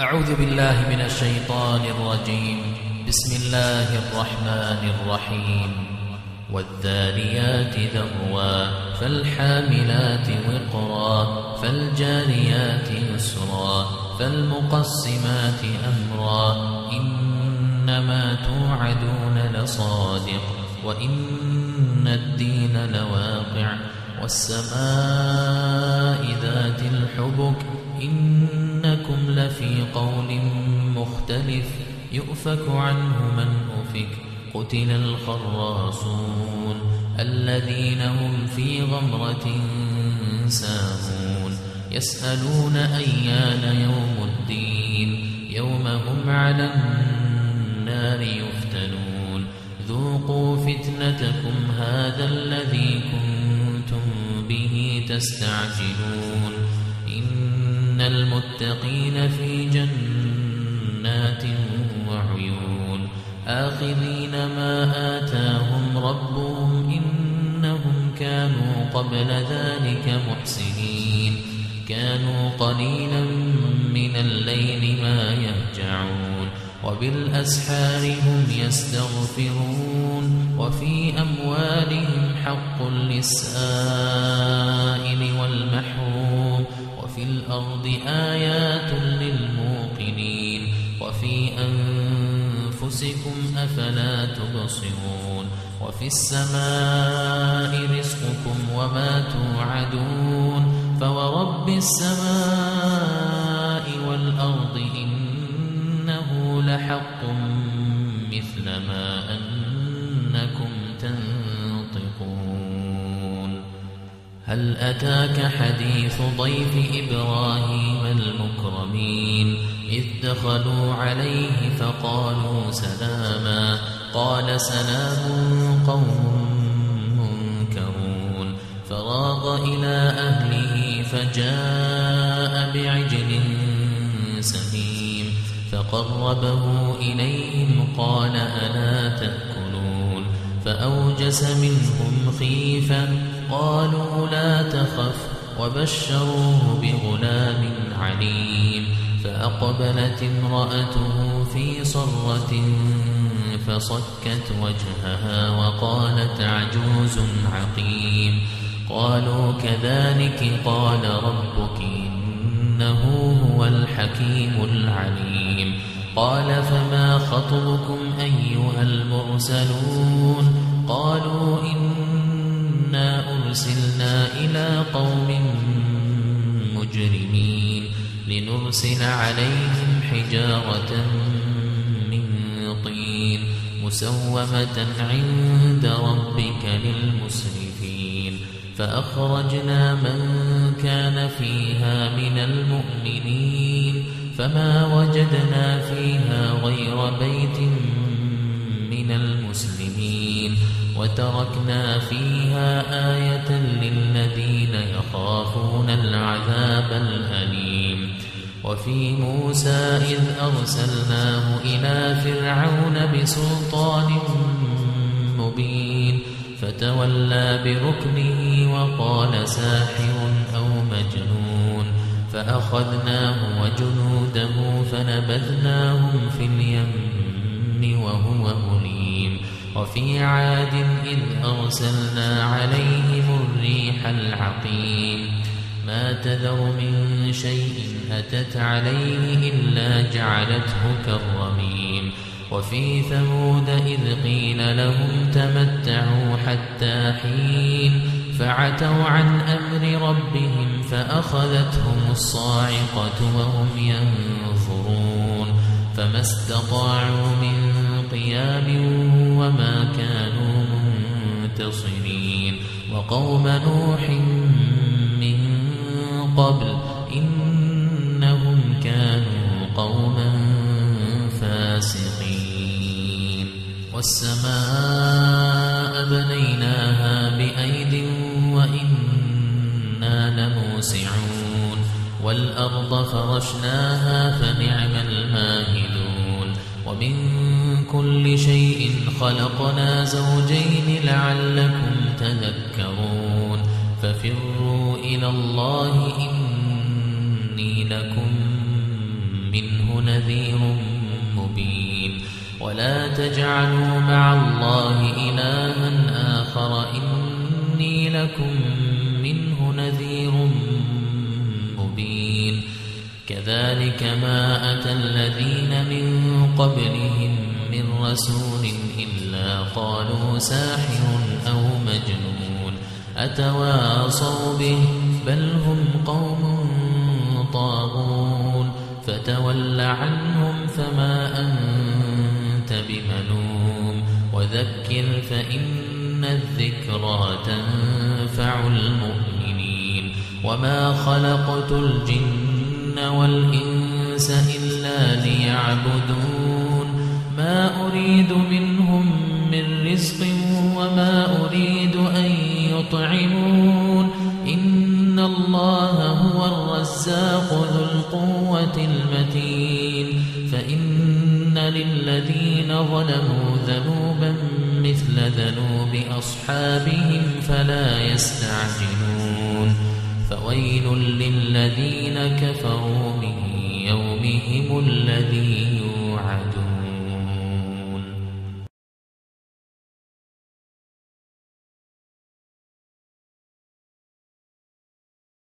أعوذ بالله من الشيطان الرجيم. بسم الله الرحمن الرحيم. والذاريات ذروا فالحاملات وقرا فالجاريات يسرا فالمقسمات أمرا إنما توعدون لصادق وإن الدين لواقع والسماء ذات الحبك إنكم لفي قول مختلف يؤفك عنه من أفك قتل الخراصون الذين هم في غمرة ساهون يسألون أيان يوم الدين يوم هم على النار يفتنون ذوقوا فتنتكم هذا الذي كنتم به تستعجلون إن المتقين في جنات وعيون آخذين ما آتاهم ربهم إنهم كانوا قبل ذلك محسنين كانوا قليلا من الليل ما يهجعون وبالأسحار هم يستغفرون وفي أموالهم حق للسائل والمحروم وفي الأرض آيات للموقنين وفي أنفسكم أفلا تبصرون وفي السماء رزقكم وما توعدون فورب السماء والأرض إنه لحق مثل ما أنكم تنطقون هل أتاك حديث ضيف إبراهيم المكرمين إذ دخلوا عليه فقالوا سلاما قال سلام قوم منكرون فراغ إلى أهله فجاء بعجل سمين فقربه إليهم قال ألا تأكلون فأوجس منهم خيفة قالوا لا تخف وبشروه بغلام عليم فأقبلت امرأته في صرة فصكت وجهها وقالت عجوز عقيم قالوا كذلك قال ربك إنه هو الحكيم العليم قال فما خطبكم أيها المرسلون قالوا إنا أرسلنا إلى قوم مجرمين لنرسل عليهم حجارة من طين مسومة عند ربك للمسرفين فأخرجنا من كان فيها من المؤمنين فما وجدنا فيها غير بيت من المسلمين وتركنا فيها آية للذين يخافون العذاب الأليم وفي موسى إذ أرسلناه إلى فرعون بسلطان مبين فتولى بركنه وقال ساحر أو مجنون فأخذناه وجنوده فنبذناهم في اليم وهو مليم وفي عاد إذ أرسلنا عليهم الريح العقيم ما تذر من شيء أتت عليه إلا جعلته كالرميم وفي ثمود إذ قيل لهم تمتعوا حتى حين فعتوا عن أمر ربهم فأخذتهم الصاعقة وهم ينظرون فما استطاعوا من قيام وما كانوا منتصرين وقوم نوح من قبل إنهم كانوا قوما فاسقين والسماء بنيناها بأيد وإنا لموسعون والأرض فرشناها فنعم الماهدون ومن كل شيء خلقنا زوجين لعلكم تذكرون ففروا إلى الله إني لكم منه منه نذير مبين ولا تجعلوا مع الله إلها آخر إني لكم منه نذير مبين كذلك ما أتى الذين من قبلهم من رسول إلا قالوا ساحر أو مجنون أتواصوا به بل هم قوم طاغون فتول عنهم فما أنت بملوم وذكر فإن الذكرى تنفع المؤمنين وما خلقت الجن والإنس إلا ليعبدون ما أريد منهم من رزق وما أريد أن يطعمون إن الله هو الرزاق ذو القوة المتين فإن للذين ظلموا ذنوبا مثل ذنوب أصحابهم فلا يستعجلون فويل للذين كفروا من يومهم الذي يوعدون